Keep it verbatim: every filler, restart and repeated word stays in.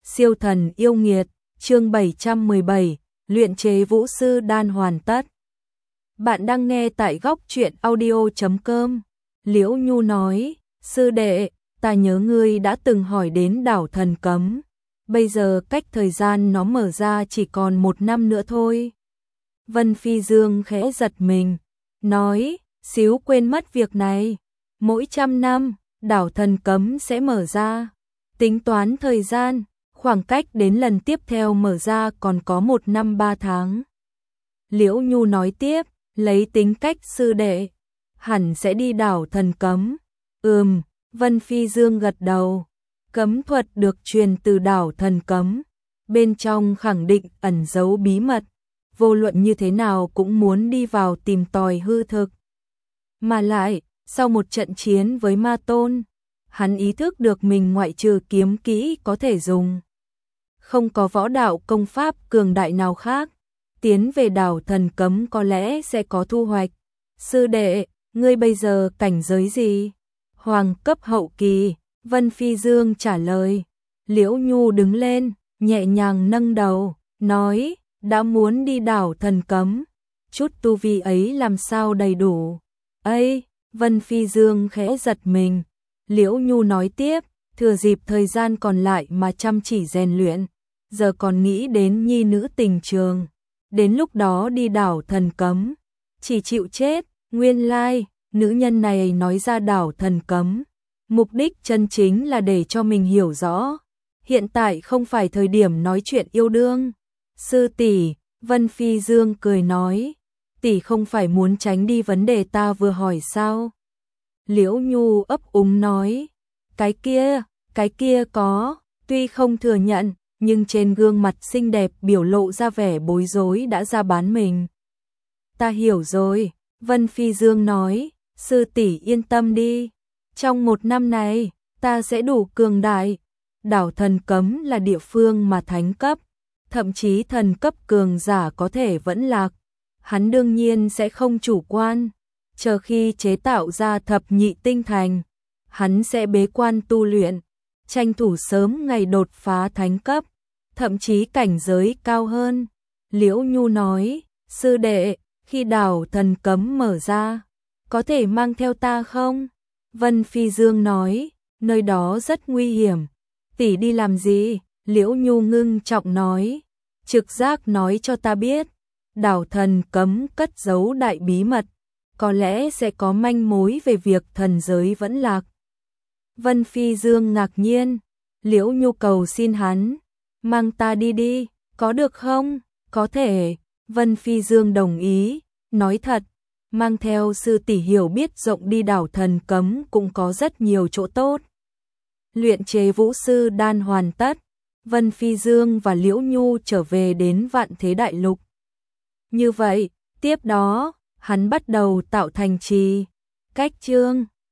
Siêu thần yêu nghiệt, chương bảy trăm mười bảy, luyện chế vũ sư đan hoàn tất. Bạn đang nghe tại góc truyện audio chấm com. Liễu Nhu nói, sư đệ, ta nhớ ngươi đã từng hỏi đến đảo thần cấm. Bây giờ cách thời gian nó mở ra chỉ còn một năm nữa thôi. Vân Phi Dương khẽ giật mình, nói, xíu quên mất việc này. Mỗi trăm năm, đảo thần cấm sẽ mở ra. Tính toán thời gian, khoảng cách đến lần tiếp theo mở ra còn có một năm ba tháng. Liễu Nhu nói tiếp, lấy tính cách sư đệ, hẳn sẽ đi đảo thần cấm. Ừm, Vân Phi Dương gật đầu. Cấm thuật được truyền từ đảo thần cấm, bên trong khẳng định ẩn giấu bí mật, vô luận như thế nào cũng muốn đi vào tìm tòi hư thực. Mà lại, sau một trận chiến với ma tôn, hắn ý thức được mình ngoại trừ kiếm kỹ có thể dùng, không có võ đạo công pháp cường đại nào khác, tiến về đảo thần cấm có lẽ sẽ có thu hoạch. Sư đệ, ngươi bây giờ cảnh giới gì? Hoàng cấp hậu kỳ, Vân Phi Dương trả lời. Liễu Nhu đứng lên, nhẹ nhàng nâng đầu, nói, đã muốn đi đảo thần cấm, chút tu vi ấy làm sao đầy đủ. Ây, Vân Phi Dương khẽ giật mình. Liễu Nhu nói tiếp, thừa dịp thời gian còn lại mà chăm chỉ rèn luyện, giờ còn nghĩ đến nhi nữ tình trường, đến lúc đó đi đảo thần cấm, chỉ chịu chết. Nguyên lai, nữ nhân này nói ra đảo thần cấm, mục đích chân chính là để cho mình hiểu rõ, hiện tại không phải thời điểm nói chuyện yêu đương. Sư tỷ, Vân Phi Dương cười nói, tỷ không phải muốn tránh đi vấn đề ta vừa hỏi sao? Liễu Nhu ấp úng nói, cái kia, cái kia có, tuy không thừa nhận, nhưng trên gương mặt xinh đẹp biểu lộ ra vẻ bối rối đã ra bán mình. Ta hiểu rồi, Vân Phi Dương nói, sư tỷ yên tâm đi, trong một năm này, ta sẽ đủ cường đại. Đảo thần cấm là địa phương mà thánh cấp, thậm chí thần cấp cường giả có thể vẫn lạc. Hắn đương nhiên sẽ không chủ quan, chờ khi chế tạo ra thập nhị tinh thành, hắn sẽ bế quan tu luyện, tranh thủ sớm ngày đột phá thánh cấp, thậm chí cảnh giới cao hơn. Liễu Nhu nói, sư đệ, khi đảo thần cấm mở ra, có thể mang theo ta không? Vân Phi Dương nói, nơi đó rất nguy hiểm. Tỷ đi làm gì? Liễu Nhu ngưng trọng nói, trực giác nói cho ta biết, đảo thần cấm cất giấu đại bí mật, có lẽ sẽ có manh mối về việc thần giới vẫn lạc. Vân Phi Dương ngạc nhiên, Liễu Nhu cầu xin hắn, mang ta đi đi, có được không? Có thể. Vân Phi Dương đồng ý, nói thật, mang theo sư tỷ hiểu biết rộng đi đảo thần cấm cũng có rất nhiều chỗ tốt. Luyện chế vũ sư đan hoàn tất, Vân Phi Dương và Liễu Nhu trở về đến Vạn Thế Đại Lục. Như vậy, tiếp đó, hắn bắt đầu tạo thành trì, cách chương.